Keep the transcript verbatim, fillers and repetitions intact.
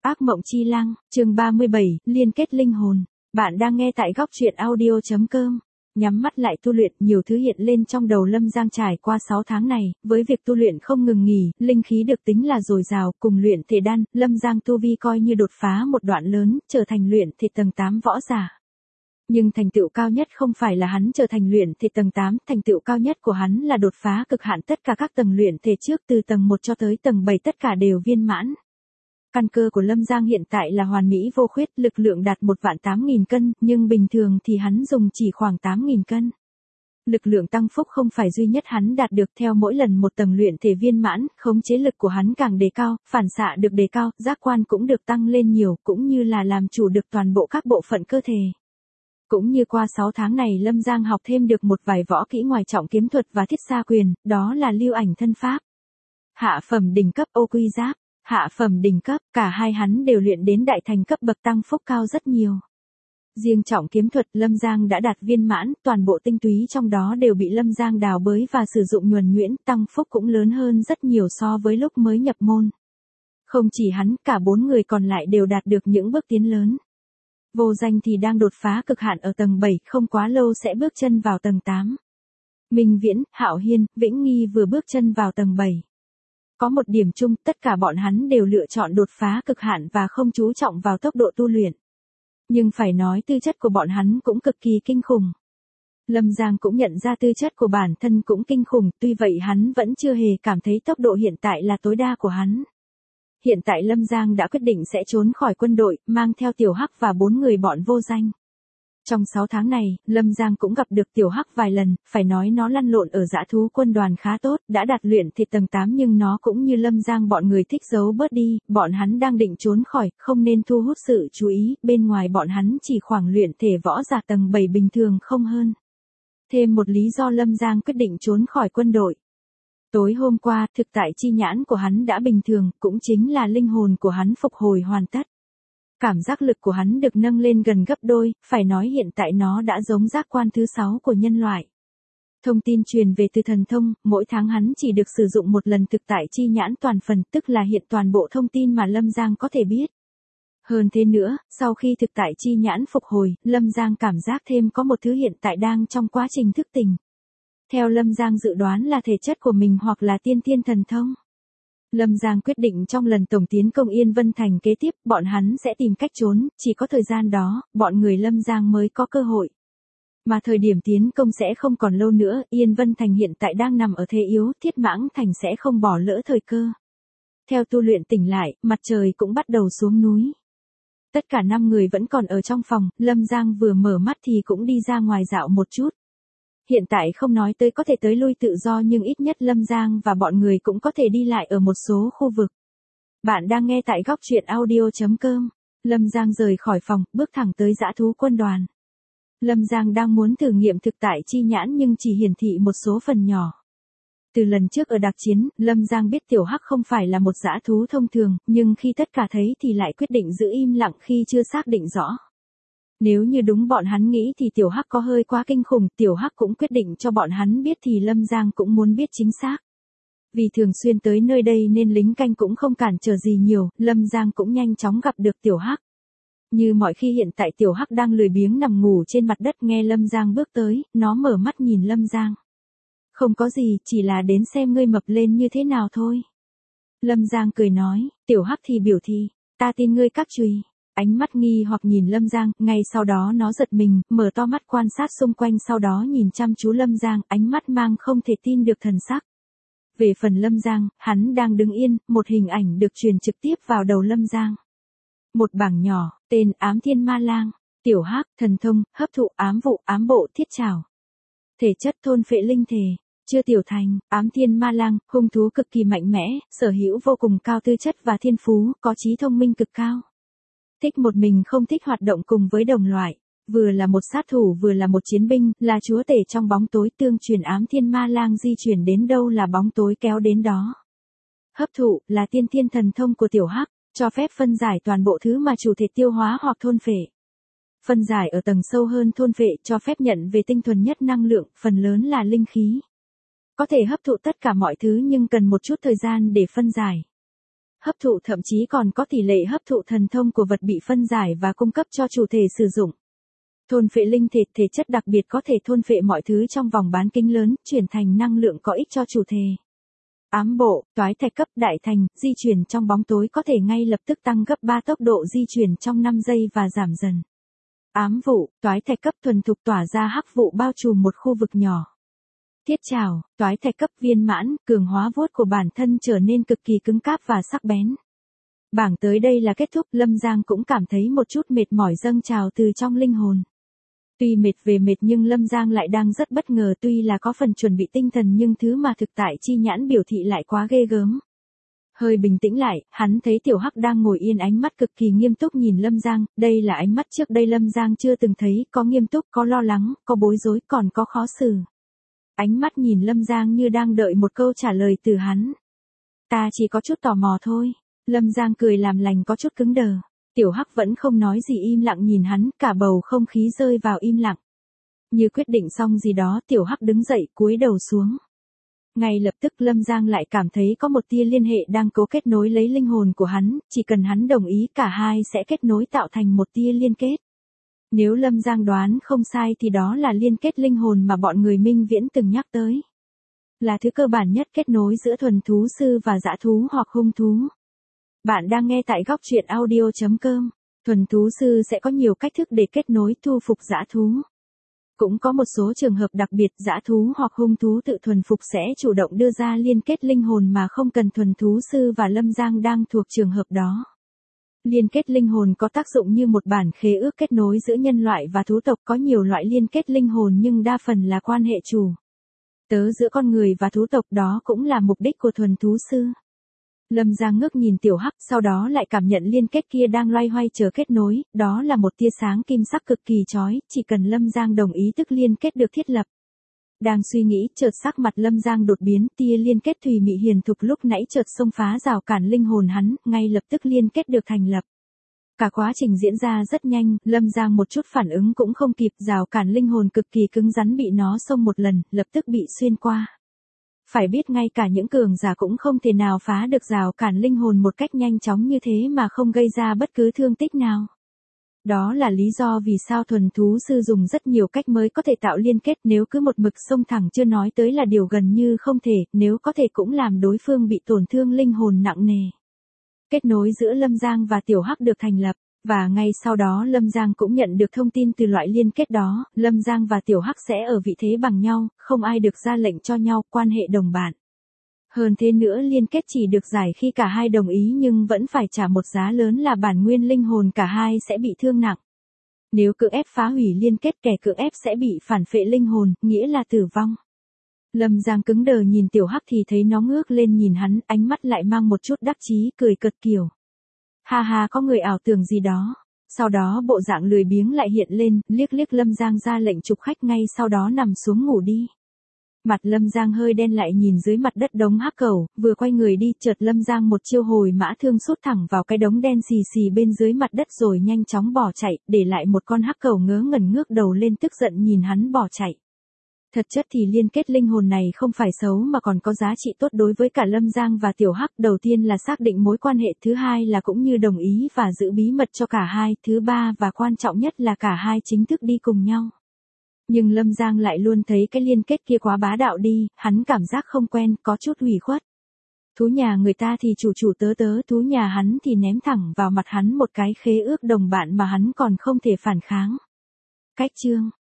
Ác mộng chi lăng, chương ba mươi bảy, liên kết linh hồn. Bạn đang nghe tại góc truyện audio chấm com. Nhắm mắt lại tu luyện, nhiều thứ hiện lên trong đầu Lâm Giang trải qua sáu tháng này, với việc tu luyện không ngừng nghỉ, linh khí được tính là dồi dào, cùng luyện thể đan, Lâm Giang tu vi coi như đột phá một đoạn lớn, trở thành luyện thể tầng tám võ giả. Nhưng thành tựu cao nhất không phải là hắn trở thành luyện thể tầng tám, thành tựu cao nhất của hắn là đột phá cực hạn tất cả các tầng luyện thể trước, từ tầng một cho tới tầng bảy tất cả đều viên mãn. Căn cơ của Lâm Giang hiện tại là hoàn mỹ vô khuyết, lực lượng đạt một vạn tám nghìn cân, nhưng bình thường thì hắn dùng chỉ khoảng tám nghìn cân. Lực lượng tăng phúc không phải duy nhất hắn đạt được, theo mỗi lần một tầng luyện thể viên mãn, khống chế lực của hắn càng đề cao, phản xạ được đề cao, giác quan cũng được tăng lên nhiều, cũng như là làm chủ được toàn bộ các bộ phận cơ thể. Cũng như qua sáu tháng này Lâm Giang học thêm được một vài võ kỹ ngoài trọng kiếm thuật và thiết xa quyền, đó là lưu ảnh thân pháp. Hạ phẩm đỉnh cấp ô quy giáp, hạ phẩm đỉnh cấp, cả hai hắn đều luyện đến đại thành cấp bậc tăng phúc cao rất nhiều. Riêng trọng kiếm thuật Lâm Giang đã đạt viên mãn, toàn bộ tinh túy trong đó đều bị Lâm Giang đào bới và sử dụng nhuần nhuyễn, tăng phúc cũng lớn hơn rất nhiều so với lúc mới nhập môn. Không chỉ hắn, cả bốn người còn lại đều đạt được những bước tiến lớn. Vô Danh thì đang đột phá cực hạn ở tầng bảy, không quá lâu sẽ bước chân vào tầng tám. Minh Viễn, Hạo Hiên, Vĩnh Nghi vừa bước chân vào tầng bảy. Có một điểm chung, tất cả bọn hắn đều lựa chọn đột phá cực hạn và không chú trọng vào tốc độ tu luyện. Nhưng phải nói tư chất của bọn hắn cũng cực kỳ kinh khủng. Lâm Giang cũng nhận ra tư chất của bản thân cũng kinh khủng, tuy vậy hắn vẫn chưa hề cảm thấy tốc độ hiện tại là tối đa của hắn. Hiện tại Lâm Giang đã quyết định sẽ trốn khỏi quân đội, mang theo Tiểu Hắc và bốn người bọn Vô Danh. Trong sáu tháng này, Lâm Giang cũng gặp được Tiểu Hắc vài lần, phải nói nó lăn lộn ở dã thú quân đoàn khá tốt, đã đạt luyện thể tầng tám nhưng nó cũng như Lâm Giang bọn người thích giấu bớt đi, bọn hắn đang định trốn khỏi, không nên thu hút sự chú ý, bên ngoài bọn hắn chỉ khoảng luyện thể võ giả tầng bảy bình thường không hơn. Thêm một lý do Lâm Giang quyết định trốn khỏi quân đội. Tối hôm qua, thực tại chi nhãn của hắn đã bình thường, cũng chính là linh hồn của hắn phục hồi hoàn tất. Cảm giác lực của hắn được nâng lên gần gấp đôi, phải nói hiện tại nó đã giống giác quan thứ sáu của nhân loại. Thông tin truyền về từ thần thông, mỗi tháng hắn chỉ được sử dụng một lần thực tại chi nhãn toàn phần, tức là hiện toàn bộ thông tin mà Lâm Giang có thể biết. Hơn thế nữa, sau khi thực tại chi nhãn phục hồi, Lâm Giang cảm giác thêm có một thứ hiện tại đang trong quá trình thức tỉnh. Theo Lâm Giang dự đoán là thể chất của mình hoặc là tiên thiên thần thông. Lâm Giang quyết định trong lần tổng tiến công Yên Vân Thành kế tiếp, bọn hắn sẽ tìm cách trốn, chỉ có thời gian đó, bọn người Lâm Giang mới có cơ hội. Mà thời điểm tiến công sẽ không còn lâu nữa, Yên Vân Thành hiện tại đang nằm ở thế yếu, Thiết Mãng Thành sẽ không bỏ lỡ thời cơ. Theo tu luyện tỉnh lại, mặt trời cũng bắt đầu xuống núi. Tất cả năm người vẫn còn ở trong phòng, Lâm Giang vừa mở mắt thì cũng đi ra ngoài dạo một chút. Hiện tại không nói tới có thể tới lui tự do nhưng ít nhất Lâm Giang và bọn người cũng có thể đi lại ở một số khu vực. Bạn đang nghe tại góc truyện audio chấm com. Lâm Giang rời khỏi phòng, bước thẳng tới dã thú quân đoàn. Lâm Giang đang muốn thử nghiệm thực tại chi nhãn nhưng chỉ hiển thị một số phần nhỏ. Từ lần trước ở đặc chiến, Lâm Giang biết Tiểu Hắc không phải là một dã thú thông thường, nhưng khi tất cả thấy thì lại quyết định giữ im lặng khi chưa xác định rõ. Nếu như đúng bọn hắn nghĩ thì Tiểu Hắc có hơi quá kinh khủng, Tiểu Hắc cũng quyết định cho bọn hắn biết thì Lâm Giang cũng muốn biết chính xác. Vì thường xuyên tới nơi đây nên lính canh cũng không cản trở gì nhiều, Lâm Giang cũng nhanh chóng gặp được Tiểu Hắc. Như mọi khi hiện tại Tiểu Hắc đang lười biếng nằm ngủ trên mặt đất, nghe Lâm Giang bước tới, nó mở mắt nhìn Lâm Giang. Không có gì, chỉ là đến xem ngươi mập lên như thế nào thôi. Lâm Giang cười nói, Tiểu Hắc thì biểu thị, ta tin ngươi các chùy. Ánh mắt nghi hoặc nhìn Lâm Giang, ngay sau đó nó giật mình, mở to mắt quan sát xung quanh sau đó nhìn chăm chú Lâm Giang, ánh mắt mang không thể tin được thần sắc. Về phần Lâm Giang, hắn đang đứng yên, một hình ảnh được truyền trực tiếp vào đầu Lâm Giang. Một bảng nhỏ, tên Ám Thiên Ma Lang, Tiểu Hắc, thần thông, hấp thụ ám vụ, ám bộ, thiết trảo. Thể chất thôn phệ linh thể, chưa tiểu thành, Ám Thiên Ma Lang, hung thú cực kỳ mạnh mẽ, sở hữu vô cùng cao tư chất và thiên phú, có trí thông minh cực cao. Thích một mình không thích hoạt động cùng với đồng loại, vừa là một sát thủ vừa là một chiến binh, là chúa tể trong bóng tối, tương truyền Ám Thiên Ma Lang di chuyển đến đâu là bóng tối kéo đến đó. Hấp thụ là tiên thiên thần thông của Tiểu Hắc, cho phép phân giải toàn bộ thứ mà chủ thể tiêu hóa hoặc thôn phệ. Phân giải ở tầng sâu hơn thôn phệ, cho phép nhận về tinh thuần nhất năng lượng, phần lớn là linh khí. Có thể hấp thụ tất cả mọi thứ nhưng cần một chút thời gian để phân giải. hấp thụ thậm chí còn có tỷ lệ hấp thụ thần thông của vật bị phân giải và cung cấp cho chủ thể sử dụng. Thôn phệ linh thể, thể chất đặc biệt có thể thôn phệ mọi thứ trong vòng bán kính lớn, chuyển thành năng lượng có ích cho chủ thể. Ám bộ, toái thạch cấp đại thành, di chuyển trong bóng tối có thể ngay lập tức tăng gấp ba tốc độ di chuyển trong năm giây và giảm dần. Ám vụ, toái thạch cấp thuần thục tỏa ra hắc vụ bao trùm một khu vực nhỏ. Thiết trảo, toái thạch cấp viên mãn, cường hóa vuốt của bản thân trở nên cực kỳ cứng cáp và sắc bén. Bảng tới đây là kết thúc, Lâm Giang cũng cảm thấy một chút mệt mỏi dâng trào từ trong linh hồn. Tuy mệt về mệt nhưng Lâm Giang lại đang rất bất ngờ, tuy là có phần chuẩn bị tinh thần nhưng thứ mà thực tại chi nhãn biểu thị lại quá ghê gớm. Hơi bình tĩnh lại, hắn thấy Tiểu Hắc đang ngồi yên, ánh mắt cực kỳ nghiêm túc nhìn Lâm Giang, đây là ánh mắt trước đây Lâm Giang chưa từng thấy, có nghiêm túc, có lo lắng, có bối rối, còn có khó xử. Ánh mắt nhìn Lâm Giang như đang đợi một câu trả lời từ hắn. Ta chỉ có chút tò mò thôi. Lâm Giang cười làm lành có chút cứng đờ. Tiểu Hắc vẫn không nói gì, im lặng nhìn hắn, cả bầu không khí rơi vào im lặng. Như quyết định xong gì đó, Tiểu Hắc đứng dậy, cúi đầu xuống. Ngay lập tức Lâm Giang lại cảm thấy có một tia liên hệ đang cố kết nối lấy linh hồn của hắn, chỉ cần hắn đồng ý cả hai sẽ kết nối tạo thành một tia liên kết. Nếu Lâm Giang đoán không sai thì đó là liên kết linh hồn mà bọn người Minh Viễn từng nhắc tới. Là thứ cơ bản nhất kết nối giữa thuần thú sư và dã thú hoặc hung thú. Bạn đang nghe tại góc truyện audio chấm com. Thuần thú sư sẽ có nhiều cách thức để kết nối thu phục dã thú. Cũng có một số trường hợp đặc biệt dã thú hoặc hung thú tự thuần phục sẽ chủ động đưa ra liên kết linh hồn mà không cần thuần thú sư, và Lâm Giang đang thuộc trường hợp đó. Liên kết linh hồn có tác dụng như một bản khế ước kết nối giữa nhân loại và thú tộc, có nhiều loại liên kết linh hồn nhưng đa phần là quan hệ chủ tớ giữa con người và thú tộc, đó cũng là mục đích của thuần thú sư. Lâm Giang ngước nhìn Tiểu Hắc, sau đó lại cảm nhận liên kết kia đang loay hoay chờ kết nối, đó là một tia sáng kim sắc cực kỳ chói, chỉ cần Lâm Giang đồng ý tức liên kết được thiết lập. Đang suy nghĩ, chợt sắc mặt Lâm Giang đột biến, tia liên kết thùy mị hiền thục lúc nãy chợt xông phá rào cản linh hồn hắn, ngay lập tức liên kết được thành lập. Cả quá trình diễn ra rất nhanh, Lâm Giang một chút phản ứng cũng không kịp, rào cản linh hồn cực kỳ cứng rắn bị nó xông một lần, lập tức bị xuyên qua. Phải biết ngay cả những cường giả cũng không thể nào phá được rào cản linh hồn một cách nhanh chóng như thế mà không gây ra bất cứ thương tích nào. Đó là lý do vì sao thuần thú sư dùng rất nhiều cách mới có thể tạo liên kết, nếu cứ một mực xông thẳng chưa nói tới là điều gần như không thể, nếu có thể cũng làm đối phương bị tổn thương linh hồn nặng nề. Kết nối giữa Lâm Giang và Tiểu Hắc được thành lập, và ngay sau đó Lâm Giang cũng nhận được thông tin từ loại liên kết đó, Lâm Giang và Tiểu Hắc sẽ ở vị thế bằng nhau, không ai được ra lệnh cho nhau, quan hệ đồng bạn. Hơn thế nữa, liên kết chỉ được giải khi cả hai đồng ý nhưng vẫn phải trả một giá lớn là bản nguyên linh hồn cả hai sẽ bị thương nặng. Nếu cưỡng ép phá hủy liên kết, kẻ cưỡng ép sẽ bị phản phệ linh hồn, nghĩa là tử vong. Lâm Giang cứng đờ nhìn Tiểu Hắc thì thấy nó ngước lên nhìn hắn, ánh mắt lại mang một chút đắc chí, cười cợt kiểu. Ha ha, có người ảo tưởng gì đó. Sau đó bộ dạng lười biếng lại hiện lên, liếc liếc Lâm Giang ra lệnh chụp khách, ngay sau đó nằm xuống ngủ đi. Mặt Lâm Giang hơi đen lại nhìn dưới mặt đất đống hắc cẩu, vừa quay người đi, chợt Lâm Giang một chiêu hồi mã thương sút thẳng vào cái đống đen xì xì bên dưới mặt đất rồi nhanh chóng bỏ chạy, để lại một con hắc cẩu ngớ ngẩn ngước đầu lên tức giận nhìn hắn bỏ chạy. Thật chất thì liên kết linh hồn này không phải xấu mà còn có giá trị tốt đối với cả Lâm Giang và Tiểu Hắc. Đầu tiên là xác định mối quan hệ, thứ hai là cũng như đồng ý và giữ bí mật cho cả hai, thứ ba và quan trọng nhất là cả hai chính thức đi cùng nhau. Nhưng Lâm Giang lại luôn thấy cái liên kết kia quá bá đạo đi, hắn cảm giác không quen, có chút ủy khuất. Thú nhà người ta thì chủ chủ tớ tớ, thú nhà hắn thì ném thẳng vào mặt hắn một cái khế ước đồng bạn mà hắn còn không thể phản kháng. Cách chương